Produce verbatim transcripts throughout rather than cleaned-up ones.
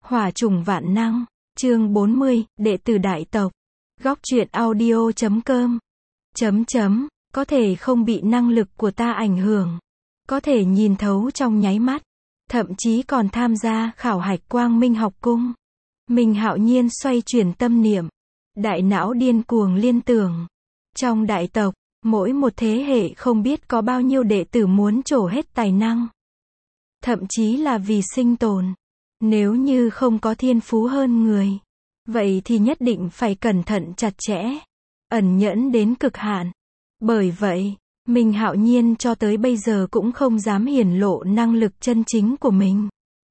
Hỏa trùng vạn năng, chương bốn mươi, đệ tử đại tộc. Góc truyện audio chấm com. Chấm chấm, có thể không bị năng lực của ta ảnh hưởng. Có thể nhìn thấu trong nháy mắt. Thậm chí còn tham gia khảo hạch Quang Minh học cung. Mình hạo nhiên xoay chuyển tâm niệm. Đại não điên cuồng liên tưởng. Trong đại tộc, mỗi một thế hệ không biết có bao nhiêu đệ tử muốn trổ hết tài năng. Thậm chí là vì sinh tồn. Nếu như không có thiên phú hơn người, vậy thì nhất định phải cẩn thận chặt chẽ, ẩn nhẫn đến cực hạn. Bởi vậy, mình hạo nhiên cho tới bây giờ cũng không dám hiển lộ năng lực chân chính của mình.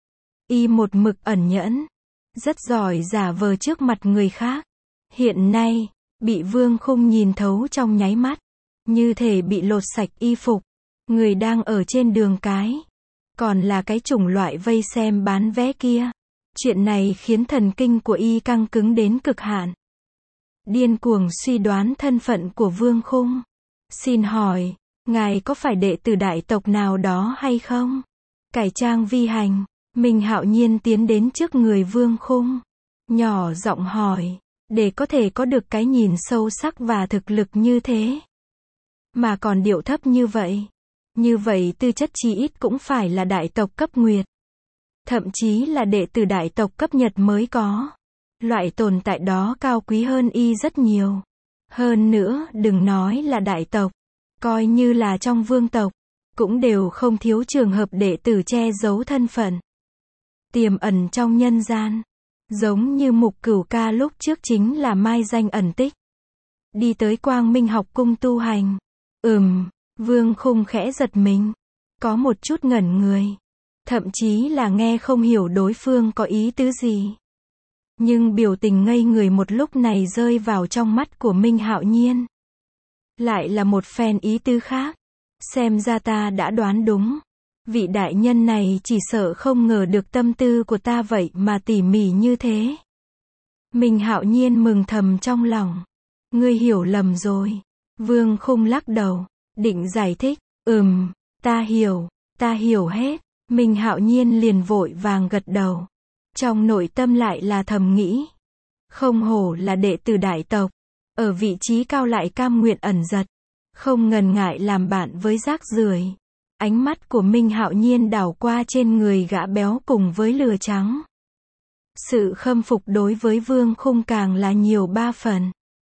Y một mực ẩn nhẫn, rất giỏi giả vờ trước mặt người khác. Hiện nay, bị Vương Khung nhìn thấu trong nháy mắt, như thể bị lột sạch y phục. Người đang ở trên đường cái, còn là cái chủng loại vây xem bán vé kia. Chuyện này khiến thần kinh của y căng cứng đến cực hạn. Điên cuồng suy đoán thân phận của Vương Khung. Xin hỏi, ngài có phải đệ tử đại tộc nào đó hay không? Cải trang vi hành, mình hạo nhiên tiến đến trước người Vương Khung. Nhỏ giọng hỏi, để có thể có được cái nhìn sâu sắc và thực lực như thế. Mà còn điệu thấp như vậy. Như vậy tư chất chí ít cũng phải là đại tộc cấp Nguyệt. Thậm chí là đệ tử đại tộc cấp Nhật mới có. Loại tồn tại đó cao quý hơn y rất nhiều. Hơn nữa, đừng nói là đại tộc, coi như là trong vương tộc, cũng đều không thiếu trường hợp đệ tử che giấu thân phận. Tiềm ẩn trong nhân gian. Giống như Mục Cửu Ca lúc trước chính là mai danh ẩn tích. Đi tới Quang Minh học cung tu hành. Ừm, Vương Khung khẽ giật mình. Có một chút ngẩn người. Thậm chí là nghe không hiểu đối phương có ý tứ gì. Nhưng biểu tình ngây người một lúc này rơi vào trong mắt của Minh Hạo Nhiên. Lại là một phen ý tứ khác. Xem ra ta đã đoán đúng. Vị đại nhân này chỉ sợ không ngờ được tâm tư của ta vậy mà tỉ mỉ như thế. Minh Hạo Nhiên mừng thầm trong lòng. Ngươi hiểu lầm rồi. Vương Khung lắc đầu, định giải thích. Ừm, ta hiểu, ta hiểu hết. Minh Hạo Nhiên liền vội vàng gật đầu. Trong nội tâm lại là thầm nghĩ. Không hổ là đệ tử đại tộc. Ở vị trí cao lại cam nguyện ẩn giật. Không ngần ngại làm bạn với rác rưởi. Ánh mắt của Minh Hạo Nhiên đảo qua trên người gã béo cùng với lừa trắng. Sự khâm phục đối với Vương Khung càng là nhiều ba phần.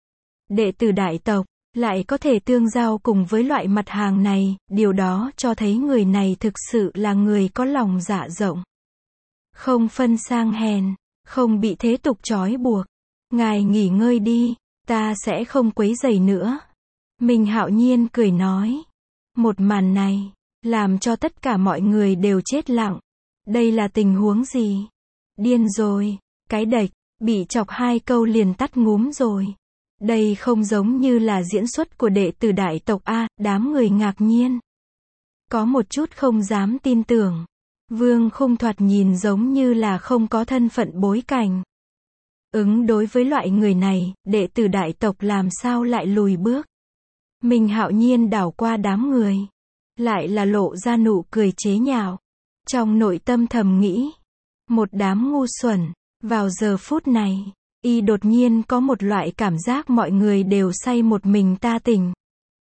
Đệ tử đại tộc, lại có thể tương giao cùng với loại mặt hàng này, điều đó cho thấy người này thực sự là người có lòng dạ rộng. Không phân sang hèn, không bị thế tục trói buộc. Ngài nghỉ ngơi đi, ta sẽ không quấy rầy nữa. Minh Hạo Nhiên cười nói. Một màn này, làm cho tất cả mọi người đều chết lặng. Đây là tình huống gì? Điên rồi, cái đệch, bị chọc hai câu liền tắt ngúm rồi. Đây không giống như là diễn xuất của đệ tử đại tộc A, đám người ngạc nhiên. Có một chút không dám tin tưởng. Vương Khung thoạt nhìn giống như là không có thân phận bối cảnh. Ứng đối với loại người này, đệ tử đại tộc làm sao lại lùi bước. Minh Hạo Nhiên đảo qua đám người. Lại là lộ ra nụ cười chế nhạo. Trong nội tâm thầm nghĩ. Một đám ngu xuẩn. Vào giờ phút này, y đột nhiên có một loại cảm giác mọi người đều say một mình ta tỉnh.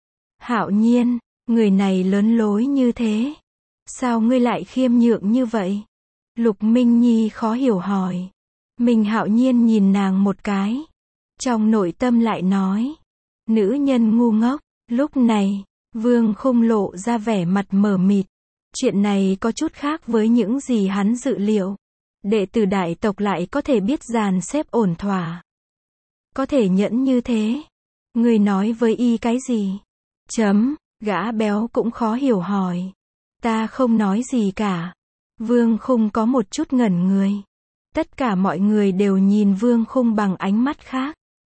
Hạo Nhiên, người này lớn lối như thế. Sao ngươi lại khiêm nhượng như vậy? Lục Minh Nhi khó hiểu hỏi. Minh Hạo Nhiên nhìn nàng một cái. Trong nội tâm lại nói. Nữ nhân ngu ngốc. Lúc này, Vương Khung lộ ra vẻ mặt mờ mịt. Chuyện này có chút khác với những gì hắn dự liệu. Đệ tử đại tộc lại có thể biết dàn xếp ổn thỏa. Có thể nhẫn như thế. Ngươi nói với y cái gì? Chấm, gã béo cũng khó hiểu hỏi. Ta không nói gì cả. Vương Khung có một chút ngẩn người. Tất cả mọi người đều nhìn Vương Khung bằng ánh mắt khác.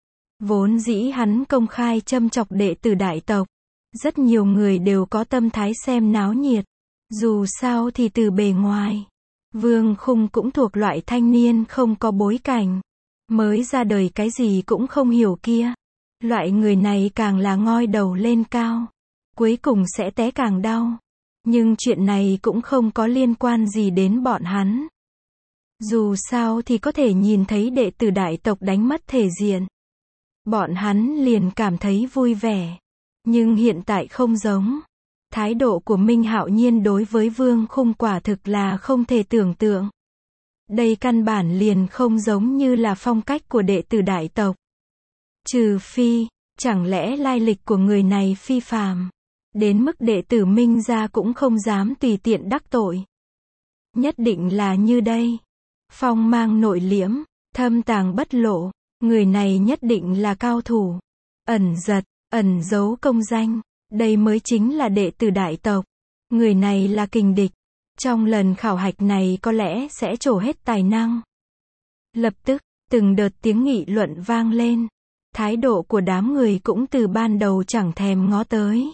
Vốn dĩ hắn công khai châm chọc đệ tử đại tộc. Rất nhiều người đều có tâm thái xem náo nhiệt. Dù sao thì từ bề ngoài, Vương Khung cũng thuộc loại thanh niên không có bối cảnh. Mới ra đời cái gì cũng không hiểu kia. Loại người này càng là ngoi đầu lên cao. Cuối cùng sẽ té càng đau. Nhưng chuyện này cũng không có liên quan gì đến bọn hắn. Dù sao thì có thể nhìn thấy đệ tử đại tộc đánh mất thể diện. Bọn hắn liền cảm thấy vui vẻ. Nhưng hiện tại không giống. Thái độ của Minh Hạo Nhiên đối với Vương Khung quả thực là không thể tưởng tượng. Đây căn bản liền không giống như là phong cách của đệ tử đại tộc. Trừ phi, chẳng lẽ lai lịch của người này phi phàm, đến mức đệ tử Minh gia cũng không dám tùy tiện đắc tội. Nhất định là như đây. Phong mang nội liễm, thâm tàng bất lộ, người này nhất định là cao thủ. Ẩn giật, ẩn giấu công danh, đây mới chính là đệ tử đại tộc. Người này là kình địch. Trong lần khảo hạch này có lẽ sẽ trổ hết tài năng. Lập tức, từng đợt tiếng nghị luận vang lên. Thái độ của đám người cũng từ ban đầu chẳng thèm ngó tới.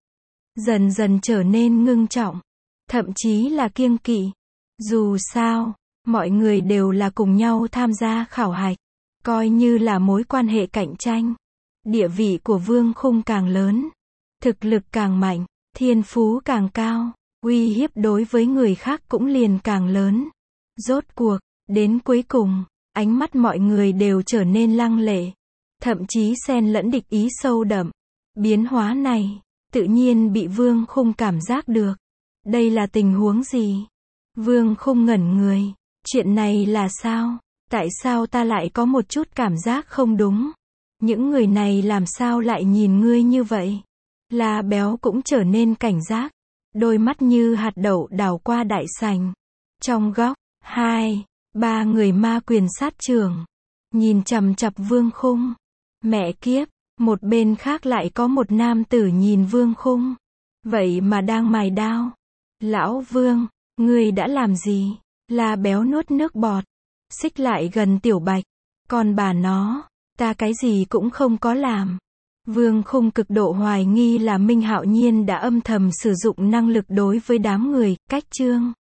Dần dần trở nên ngưng trọng. Thậm chí là kiêng kỵ. Dù sao, mọi người đều là cùng nhau tham gia khảo hạch. Coi như là mối quan hệ cạnh tranh. Địa vị của Vương Khung càng lớn. Thực lực càng mạnh. Thiên phú càng cao. Uy hiếp đối với người khác cũng liền càng lớn. Rốt cuộc, đến cuối cùng, ánh mắt mọi người đều trở nên lăng lệ. Thậm chí xen lẫn địch ý sâu đậm. Biến hóa này, tự nhiên bị Vương Khung cảm giác được. Đây là tình huống gì? Vương Khung ngẩn người. Chuyện này là sao? Tại sao ta lại có một chút cảm giác không đúng? Những người này làm sao lại nhìn ngươi như vậy? La Béo cũng trở nên cảnh giác. Đôi mắt như hạt đậu đảo qua đại sảnh. Trong góc, hai, ba người ma quyền sát trưởng. Nhìn chằm chằm Vương Khung. Mẹ kiếp, một bên khác lại có một nam tử nhìn Vương Khung. Vậy mà đang mài đao. Lão Vương, ngươi đã làm gì? La Béo nuốt nước bọt. Xích lại gần Tiểu Bạch. Còn bà nó, ta cái gì cũng không có làm. Vương Khung cực độ hoài nghi là Minh Hạo Nhiên đã âm thầm sử dụng năng lực đối với đám người, cách chương.